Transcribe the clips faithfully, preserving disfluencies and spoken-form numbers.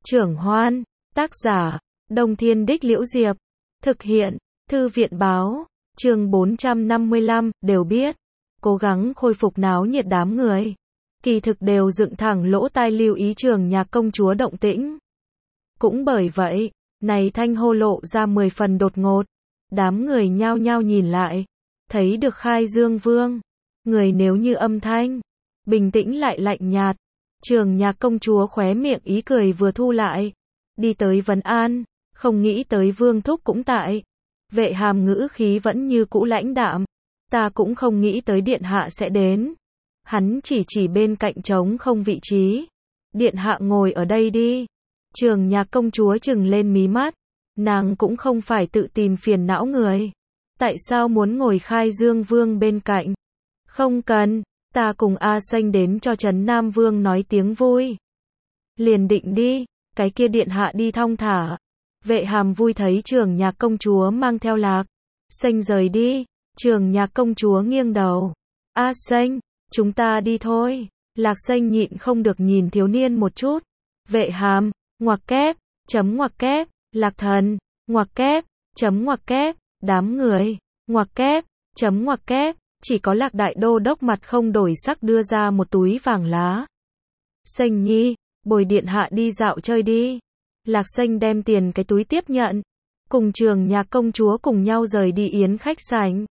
Trưởng Hoan, tác giả, Đông Thiên Đích Liễu Diệp, thực hiện, Thư viện Báo, chương bốn trăm năm mươi lăm, đều biết, cố gắng khôi phục náo nhiệt đám người. Kỳ thực đều dựng thẳng lỗ tai lưu ý Trường Nhạc công chúa động tĩnh. Cũng bởi vậy, này thanh hô lộ ra mười phần đột ngột. Đám người nhao nhao nhìn lại, thấy được Khai Dương Vương. Người nếu như âm thanh, bình tĩnh lại lạnh nhạt. Trường Nhạc công chúa khóe miệng ý cười vừa thu lại, đi tới vấn an, không nghĩ tới Vương thúc cũng tại. Vệ Hàm ngữ khí vẫn như cũ lãnh đạm, ta cũng không nghĩ tới điện hạ sẽ đến. Hắn chỉ chỉ bên cạnh trống không vị trí. Điện hạ ngồi ở đây đi. Trường Nhạc công chúa trừng lên mí mắt, nàng cũng không phải tự tìm phiền não người. Tại sao muốn ngồi Khai Dương Vương bên cạnh? Không cần, ta cùng A Xanh đến cho Trấn Nam Vương nói tiếng vui. Liền định đi, cái kia điện hạ đi thong thả. Vệ Hàm vui thấy Trường Nhạc công chúa mang theo Lạc Xanh rời đi. Trường Nhạc công chúa nghiêng đầu. A Xanh, chúng ta đi thôi. Lạc Xanh nhịn không được nhìn thiếu niên một chút. Vệ Hàm, ngoặc kép, chấm ngoặc kép, Lạc Thần, ngoặc kép, chấm ngoặc kép, đám người, ngoặc kép, chấm ngoặc kép, chỉ có Lạc Đại Đô đốc mặt không đổi sắc đưa ra một túi vàng lá. Xanh nhi, bồi điện hạ đi dạo chơi đi. Lạc Xanh đem tiền cái túi tiếp nhận, cùng Trường Nhạc công chúa cùng nhau rời đi yến khách sảnh.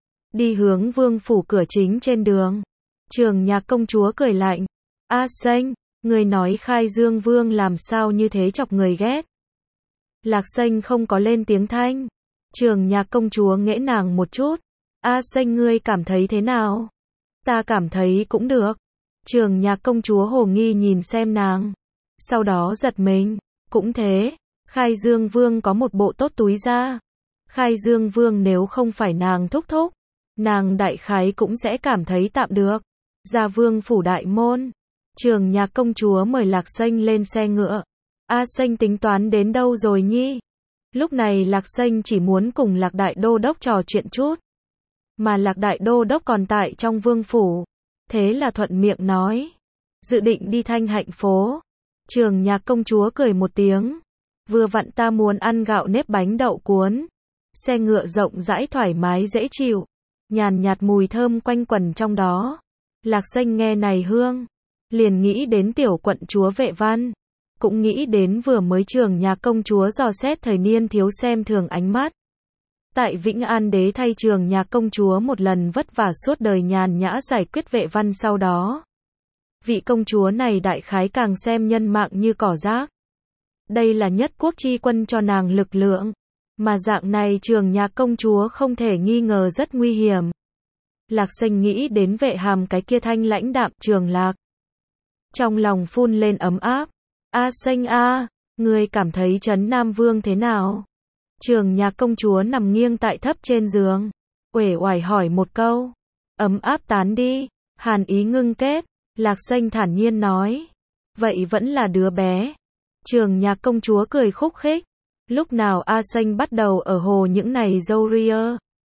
Đi hướng vương phủ cửa chính trên đường. Trường Nhạc công chúa cười lạnh. A Xanh, người nói Khai Dương Vương làm sao như thế chọc người ghét. Lạc Xanh không có lên tiếng thanh. Trường Nhạc công chúa nghễ nàng một chút. A Xanh ngươi cảm thấy thế nào? Ta cảm thấy cũng được. Trường Nhạc công chúa hồ nghi nhìn xem nàng. Sau đó giật mình. Cũng thế, Khai Dương Vương có một bộ tốt túi da. Khai Dương Vương nếu không phải nàng thúc thúc, nàng đại khái cũng sẽ cảm thấy tạm được. Ra vương phủ đại môn. Trường Nhạc công chúa mời Lạc Xanh lên xe ngựa. A Xanh tính toán đến đâu rồi nhi? Lúc này Lạc Xanh chỉ muốn cùng Lạc Đại Đô đốc trò chuyện chút. Mà Lạc Đại Đô đốc còn tại trong vương phủ. Thế là thuận miệng nói. Dự định đi Thanh Hạnh phố. Trường Nhạc công chúa cười một tiếng. Vừa vặn ta muốn ăn gạo nếp bánh đậu cuốn. Xe ngựa rộng rãi thoải mái dễ chịu. Nhàn nhạt mùi thơm quanh quẩn trong đó. Lạc Xanh nghe này hương. Liền nghĩ đến tiểu quận chúa Vệ Văn. Cũng nghĩ đến vừa mới Trường Nhạc công chúa dò xét thời niên thiếu xem thường ánh mắt. Tại Vĩnh An đế thay Trường Nhạc công chúa một lần vất vả suốt đời nhàn nhã giải quyết Vệ Văn sau đó. Vị công chúa này đại khái càng xem nhân mạng như cỏ rác. Đây là nhất quốc chi quân cho nàng lực lượng. Mà dạng này Trường Nhạc công chúa không thể nghi ngờ rất nguy hiểm. Lạc Xanh nghĩ đến Vệ Hàm cái kia thanh lãnh đạm Trường Lạc. Trong lòng phun lên ấm áp. A Xanh a, ngươi cảm thấy Trấn Nam Vương thế nào? Trường Nhạc công chúa nằm nghiêng tại thấp trên giường. Uể oải hỏi một câu. Ấm áp tán đi. Hàn ý ngưng kết. Lạc Xanh thản nhiên nói. Vậy vẫn là đứa bé. Trường Nhạc công chúa cười khúc khích. Lúc nào A Xanh bắt đầu ở hồ những này dâu ria?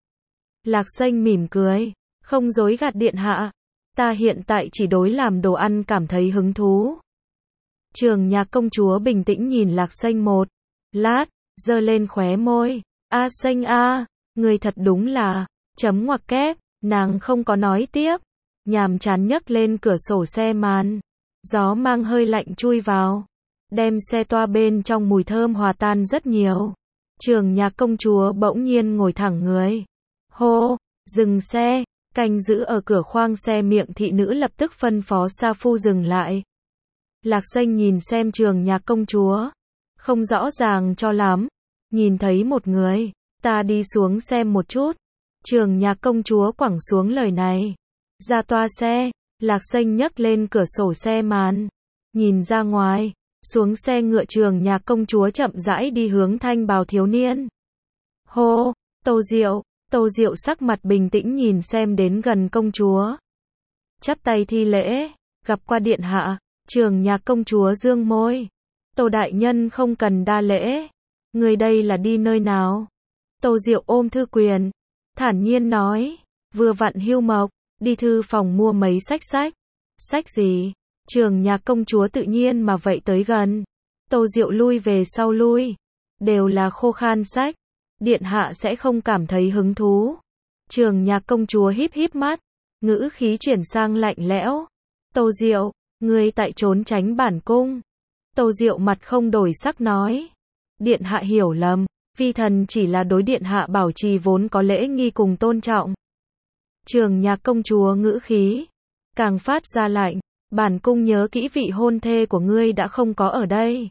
Lạc Xanh mỉm cười. Không dối gạt điện hạ. Ta hiện tại chỉ đối làm đồ ăn cảm thấy hứng thú. Trường Nhạc công chúa bình tĩnh nhìn Lạc Xanh một lát, giơ lên khóe môi. A Xanh a, người thật đúng là, chấm ngoặc kép, nàng không có nói tiếp. Nhàm chán nhấc lên cửa sổ xe màn. Gió mang hơi lạnh chui vào. Đem xe toa bên trong mùi thơm hòa tan rất nhiều. Trường Nhạc công chúa bỗng nhiên ngồi thẳng người. Hô, dừng xe. Canh giữ ở cửa khoang xe miệng thị nữ lập tức phân phó sa phu dừng lại. Lạc Xanh nhìn xem Trường Nhạc công chúa. Không rõ ràng cho lắm. Nhìn thấy một người. Ta đi xuống xem một chút. Trường Nhạc công chúa quẳng xuống lời này. Ra toa xe. Lạc Xanh nhấc lên cửa sổ xe màn. Nhìn ra ngoài. Xuống xe ngựa Trường Nhạc công chúa chậm rãi đi hướng thanh bào thiếu niên. Hô, Tô Diệu. Tô Diệu sắc mặt bình tĩnh nhìn xem đến gần công chúa. Chắp tay thi lễ. Gặp qua điện hạ. Trường Nhạc công chúa dương môi. Tô đại nhân không cần đa lễ. Người đây là đi nơi nào? Tô Diệu ôm thư quyền. Thản nhiên nói. Vừa vặn hưu mộc. Đi thư phòng mua mấy sách sách. Sách gì? Trường Nhạc công chúa tự nhiên mà vậy tới gần. Tô Diệu lui về sau lui. Đều là khô khan sách. Điện hạ sẽ không cảm thấy hứng thú. Trường Nhạc công chúa híp híp mắt. Ngữ khí chuyển sang lạnh lẽo. Tô Diệu, ngươi tại trốn tránh bản cung. Tô Diệu mặt không đổi sắc nói. Điện hạ hiểu lầm. Vi thần chỉ là đối điện hạ bảo trì vốn có lễ nghi cùng tôn trọng. Trường Nhạc công chúa ngữ khí càng phát ra lạnh. Bản cung nhớ kỹ vị hôn thê của ngươi đã không có ở đây.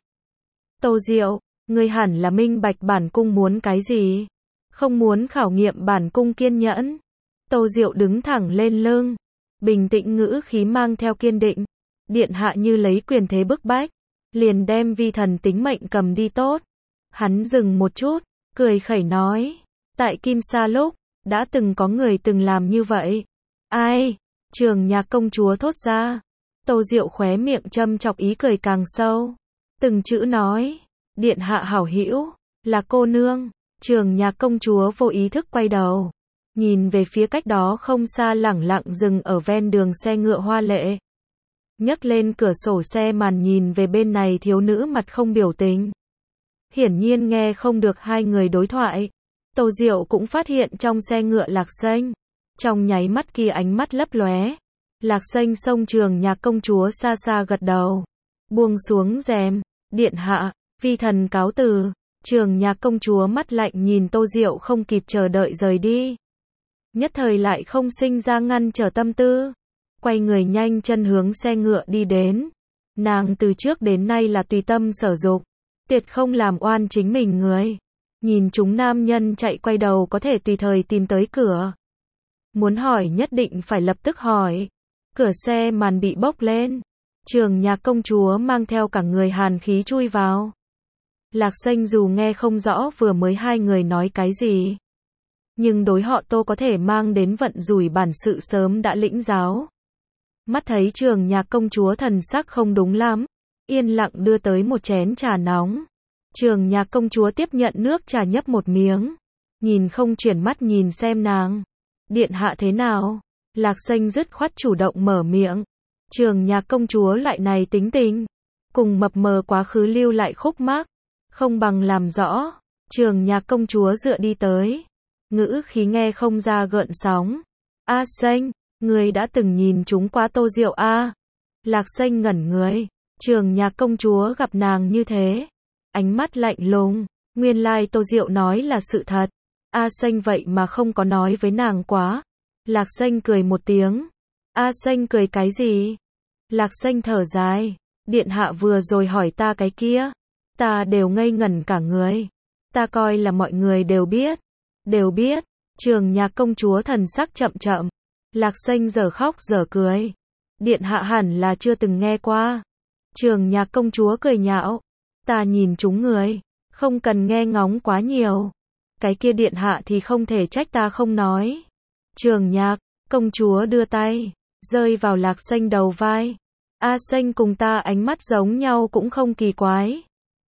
Tô Diệu, ngươi hẳn là minh bạch bản cung muốn cái gì. Không muốn khảo nghiệm bản cung kiên nhẫn. Tô Diệu đứng thẳng lên lưng. Bình tĩnh ngữ khí mang theo kiên định. Điện hạ như lấy quyền thế bức bách. Liền đem vi thần tính mệnh cầm đi tốt. Hắn dừng một chút, cười khẩy nói. Tại Kim Sa lúc, đã từng có người từng làm như vậy. Ai? Trường Nhạc công chúa thốt ra. Tô Diệu khóe miệng châm chọc ý cười càng sâu. Từng chữ nói. Điện hạ hảo hữu, là cô nương. Trường Nhạc công chúa vô ý thức quay đầu. Nhìn về phía cách đó không xa lẳng lặng dừng ở ven đường xe ngựa hoa lệ. Nhấc lên cửa sổ xe màn nhìn về bên này thiếu nữ mặt không biểu tình. Hiển nhiên nghe không được hai người đối thoại. Tô Diệu cũng phát hiện trong xe ngựa Lạc Xanh. Trong nháy mắt kia ánh mắt lấp lóe. Lạc Xanh xông Trường Nhạc công chúa xa xa gật đầu. Buông xuống rèm. Điện hạ, vi thần cáo từ. Trường Nhạc công chúa mắt lạnh nhìn Tô Diệu không kịp chờ đợi rời đi. Nhất thời lại không sinh ra ngăn trở tâm tư. Quay người nhanh chân hướng xe ngựa đi đến. Nàng từ trước đến nay là tùy tâm sở dục. Tuyệt không làm oan chính mình người. Nhìn chúng nam nhân chạy quay đầu có thể tùy thời tìm tới cửa. Muốn hỏi nhất định phải lập tức hỏi. Cửa xe màn bị bốc lên. Trường Nhạc công chúa mang theo cả người hàn khí chui vào. Lạc Xanh dù nghe không rõ vừa mới hai người nói cái gì. Nhưng đối họ Tô có thể mang đến vận rủi bản sự sớm đã lĩnh giáo. Mắt thấy Trường Nhạc công chúa thần sắc không đúng lắm. Yên lặng đưa tới một chén trà nóng. Trường Nhạc công chúa tiếp nhận nước trà nhấp một miếng. Nhìn không chuyển mắt nhìn xem nàng. Điện hạ thế nào? Lạc Xanh dứt khoát chủ động mở miệng. Trường Nhạc công chúa loại này tính tình. Cùng mập mờ quá khứ lưu lại khúc mắc. Không bằng làm rõ. Trường Nhạc công chúa dựa đi tới. Ngữ khí nghe không ra gợn sóng. A Xanh, người đã từng nhìn chúng qua Tô Diệu a? Lạc Xanh ngẩn người. Trường Nhạc công chúa gặp nàng như thế. Ánh mắt lạnh lùng. Nguyên lai Tô Diệu nói là sự thật. A Xanh vậy mà không có nói với nàng quá. Lạc Xanh cười một tiếng. A Xanh cười cái gì? Lạc Xanh thở dài. Điện hạ vừa rồi hỏi ta cái kia. Ta đều ngây ngẩn cả người. Ta coi là mọi người đều biết. Đều biết. Trường Nhạc công chúa thần sắc chậm chậm. Lạc Xanh giờ khóc giờ cười. Điện hạ hẳn là chưa từng nghe qua. Trường Nhạc công chúa cười nhạo. Ta nhìn chúng người. Không cần nghe ngóng quá nhiều. Cái kia điện hạ thì không thể trách ta không nói. Trường Nhạc công chúa đưa tay. Rơi vào Lạc Xanh đầu vai. A Xanh cùng ta ánh mắt giống nhau cũng không kỳ quái.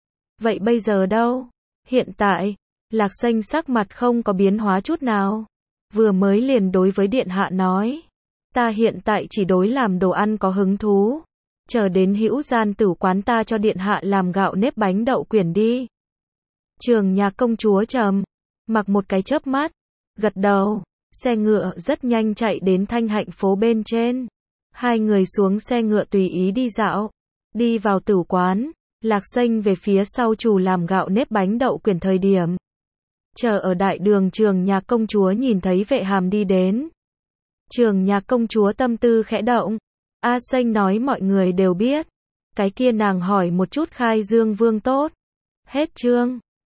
Vậy bây giờ đâu? Hiện tại, Lạc Xanh sắc mặt không có biến hóa chút nào. Vừa mới liền đối với điện hạ nói. Ta hiện tại chỉ đối làm đồ ăn có hứng thú. Chờ đến hữu gian tử quán ta cho điện hạ làm gạo nếp bánh đậu quyển đi. Trường Nhạc công chúa trầm mặc một cái chớp mắt. Gật đầu. Xe ngựa rất nhanh chạy đến Thanh Hạnh phố bên trên. Hai người xuống xe ngựa tùy ý đi dạo. Đi vào tử quán. Lạc Xanh về phía sau chủ làm gạo nếp bánh đậu quyển thời điểm. Chờ ở đại đường Trường Nhạc công chúa nhìn thấy Vệ Hàm đi đến. Trường Nhạc công chúa tâm tư khẽ động. A Xanh nói mọi người đều biết. Cái kia nàng hỏi một chút khai dương vương tốt. Hết chương.